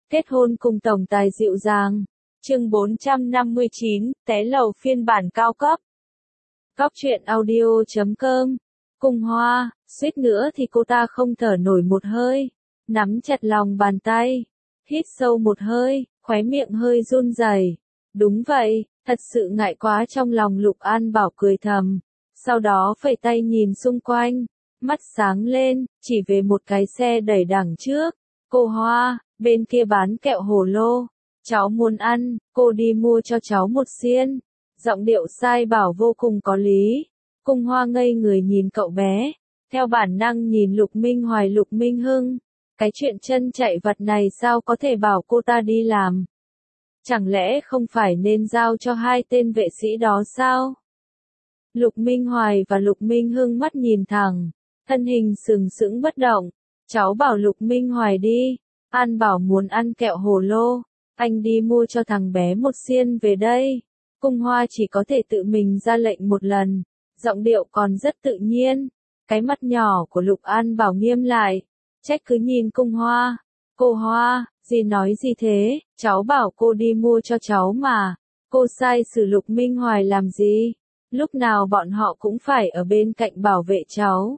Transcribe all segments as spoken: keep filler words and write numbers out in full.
Kết hôn cùng tổng tài dịu dàng. Chương bốn trăm năm mươi chín, té lầu phiên bản cao cấp. Góc truyện audio chấm com. Cung Hoa, suýt nữa thì cô ta không thở nổi một hơi, nắm chặt lòng bàn tay, hít sâu một hơi, khóe miệng hơi run rẩy. Đúng vậy, thật sự ngại quá trong lòng Lục An Bảo cười thầm, sau đó phẩy tay nhìn xung quanh, mắt sáng lên, chỉ về một cái xe đẩy đằng trước. Cô Hoa, bên kia bán kẹo hồ lô, cháu muốn ăn, cô đi mua cho cháu một xiên. Giọng điệu sai bảo vô cùng có lý. Cung Hoa ngây người nhìn cậu bé, theo bản năng nhìn Lục Minh Hoài Lục Minh Hưng. Cái chuyện chân chạy vặt này sao có thể bảo cô ta đi làm? Chẳng lẽ không phải nên giao cho hai tên vệ sĩ đó sao? Lục Minh Hoài và Lục Minh Hưng mắt nhìn thẳng, thân hình sừng sững bất động. Cháu bảo Lục Minh Hoài đi, An Bảo muốn ăn kẹo hồ lô, anh đi mua cho thằng bé một xiên về đây. Cung Hoa chỉ có thể tự mình ra lệnh một lần, giọng điệu còn rất tự nhiên. Cái mắt nhỏ của Lục An Bảo nghiêm lại, trách cứ nhìn Cung Hoa. Cô Hoa, dì nói gì thế, cháu bảo cô đi mua cho cháu mà, cô sai xử Lục Minh Hoài làm gì, lúc nào bọn họ cũng phải ở bên cạnh bảo vệ cháu.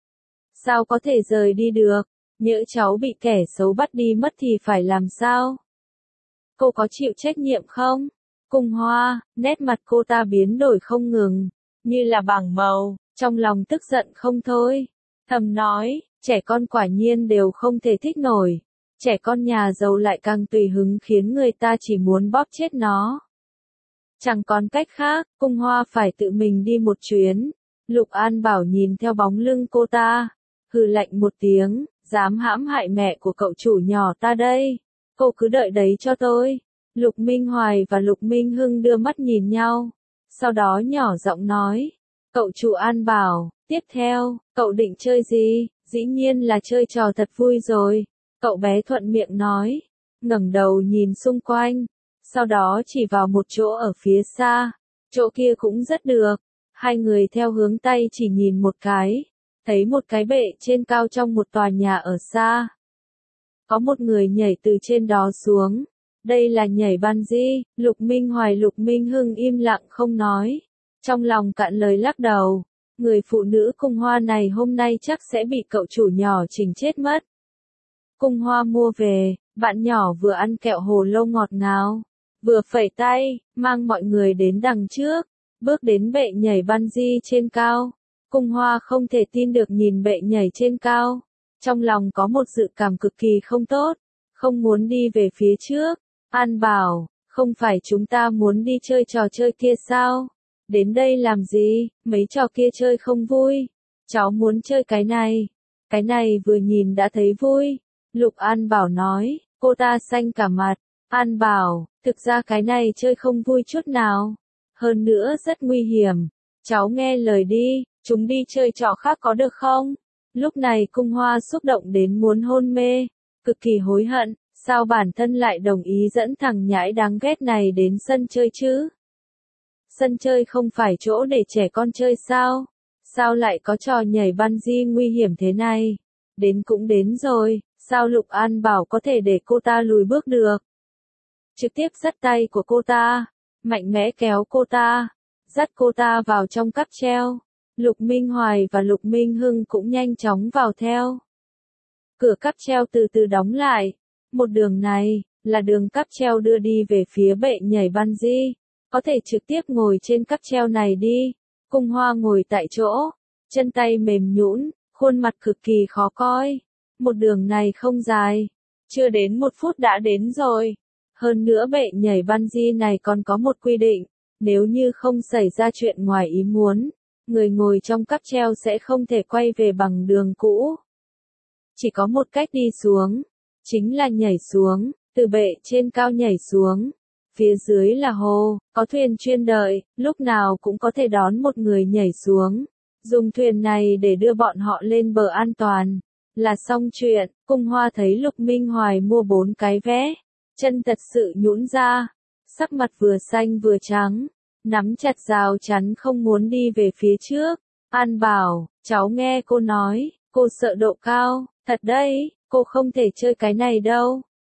Sao có thể rời đi được, nhỡ cháu bị kẻ xấu bắt đi mất thì phải làm sao? Cô có chịu trách nhiệm không? Cung Hoa, nét mặt cô ta biến đổi không ngừng, như là bảng màu, trong lòng tức giận không thôi. Thầm nói, trẻ con quả nhiên đều không thể thích nổi, trẻ con nhà giàu lại càng tùy hứng khiến người ta chỉ muốn bóp chết nó. Chẳng còn cách khác, Cung Hoa phải tự mình đi một chuyến. Lục An Bảo nhìn theo bóng lưng cô ta, hừ lạnh một tiếng, dám hãm hại mẹ của cậu chủ nhỏ ta đây, cô cứ đợi đấy cho tôi. Lục Minh Hoài và Lục Minh Hưng đưa mắt nhìn nhau, sau đó nhỏ giọng nói, cậu chủ An Bảo, tiếp theo, cậu định chơi gì? Dĩ nhiên là chơi trò thật vui rồi, cậu bé thuận miệng nói, ngẩng đầu nhìn xung quanh, sau đó chỉ vào một chỗ ở phía xa, chỗ kia cũng rất được. Hai người theo hướng tay chỉ nhìn một cái, thấy một cái bệ trên cao trong một tòa nhà ở xa. Có một người nhảy từ trên đó xuống. Đây là nhảy bungee. Lục Minh Hoài Lục Minh Hưng im lặng không nói, trong lòng cạn lời lắc đầu. Người phụ nữ Cung Hoa này hôm nay chắc sẽ bị cậu chủ nhỏ chỉnh chết mất. Cung Hoa mua về, bạn nhỏ vừa ăn kẹo hồ lô ngọt ngào, vừa phẩy tay, mang mọi người đến đằng trước, bước đến bệ nhảy bungee trên cao. Cung Hoa không thể tin được nhìn bệ nhảy trên cao, trong lòng có một dự cảm cực kỳ không tốt, không muốn đi về phía trước. An Bảo, không phải chúng ta muốn đi chơi trò chơi kia sao? Đến đây làm gì, mấy trò kia chơi không vui. Cháu muốn chơi cái này. Cái này vừa nhìn đã thấy vui. Lục An Bảo nói, cô ta xanh cả mặt. An Bảo, thực ra cái này chơi không vui chút nào. Hơn nữa rất nguy hiểm. Cháu nghe lời đi, chúng đi chơi trò khác có được không? Lúc này Cung Hoa xúc động đến muốn hôn mê, cực kỳ hối hận. Sao bản thân lại đồng ý dẫn thằng nhãi đáng ghét này đến sân chơi chứ? Sân chơi không phải chỗ để trẻ con chơi sao? Sao lại có trò nhảy bungee nguy hiểm thế này? Đến cũng đến rồi, sao Lục An Bảo có thể để cô ta lùi bước được? Trực tiếp dắt tay của cô ta, mạnh mẽ kéo cô ta, dắt cô ta vào trong cáp treo. Lục Minh Hoài và Lục Minh Hưng cũng nhanh chóng vào theo. Cửa cáp treo từ từ đóng lại. Một đường này, là đường cáp treo đưa đi về phía bệ nhảy bungee, có thể trực tiếp ngồi trên cáp treo này đi. Cung Hoa ngồi tại chỗ, chân tay mềm nhũn, khuôn mặt cực kỳ khó coi. Một đường này không dài, chưa đến một phút đã đến rồi. Hơn nữa bệ nhảy bungee này còn có một quy định, nếu như không xảy ra chuyện ngoài ý muốn, người ngồi trong cáp treo sẽ không thể quay về bằng đường cũ. Chỉ có một cách đi xuống, chính là nhảy xuống, từ bệ trên cao nhảy xuống. Phía dưới là hồ, có thuyền chuyên đợi, lúc nào cũng có thể đón một người nhảy xuống. Dùng thuyền này để đưa bọn họ lên bờ an toàn. Là xong chuyện. Cung Hoa thấy Lục Minh Hoài mua bốn cái vé, chân thật sự nhũn ra, sắc mặt vừa xanh vừa trắng, nắm chặt rào chắn không muốn đi về phía trước. An Bảo, cháu nghe cô nói, cô sợ độ cao, thật đấy, cô không thể chơi cái này đâu.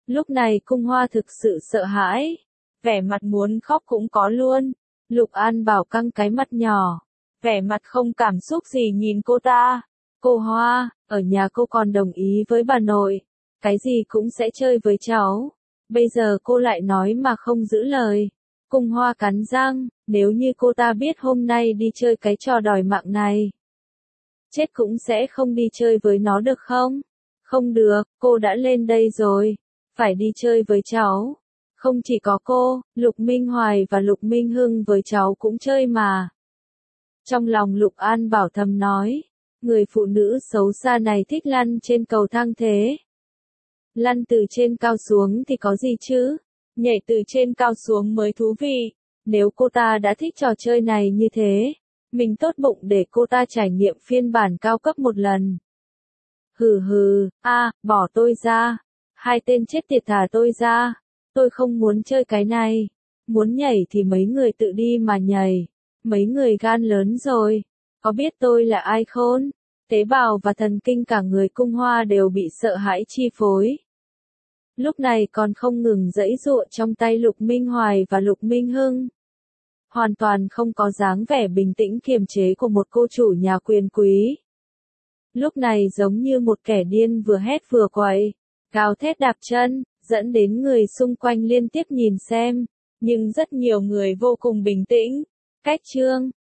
Lúc này Cung Hoa thực sự sợ hãi, vẻ mặt muốn khóc cũng có luôn. Lục An Bảo căng cái mặt nhỏ, vẻ mặt không cảm xúc gì nhìn cô ta. Cô Hoa, ở nhà cô còn đồng ý với bà nội, cái gì cũng sẽ chơi với cháu. Bây giờ cô lại nói mà không giữ lời. Cung Hoa cắn răng, nếu như cô ta biết hôm nay đi chơi cái trò đòi mạng này, chết cũng sẽ không đi chơi với nó được không? Không được, cô đã lên đây rồi, phải đi chơi với cháu. Không chỉ có cô, Lục Minh Hoài và Lục Minh Hưng với cháu cũng chơi mà. Trong lòng Lục An Bảo thầm nói, người phụ nữ xấu xa này thích lăn trên cầu thang thế. Lăn từ trên cao xuống thì có gì chứ? Nhảy từ trên cao xuống mới thú vị. Nếu cô ta đã thích trò chơi này như thế, mình tốt bụng để cô ta trải nghiệm phiên bản cao cấp một lần. Hừ hừ, a, bỏ tôi ra. Hai tên chết tiệt thả tôi ra. Tôi không muốn chơi cái này. Muốn nhảy thì mấy người tự đi mà nhảy. Mấy người gan lớn rồi. Có biết tôi là ai khôn? Tế bào và thần kinh cả người Cung Hoa đều bị sợ hãi chi phối. Lúc này còn không ngừng giãy giụa trong tay Lục Minh Hoài và Lục Minh Hưng. Hoàn toàn không có dáng vẻ bình tĩnh kiềm chế của một cô chủ nhà quyền quý. Lúc này giống như một kẻ điên vừa hét vừa quậy, gào thét đạp chân, dẫn đến người xung quanh liên tiếp nhìn xem, nhưng rất nhiều người vô cùng bình tĩnh. Cách chương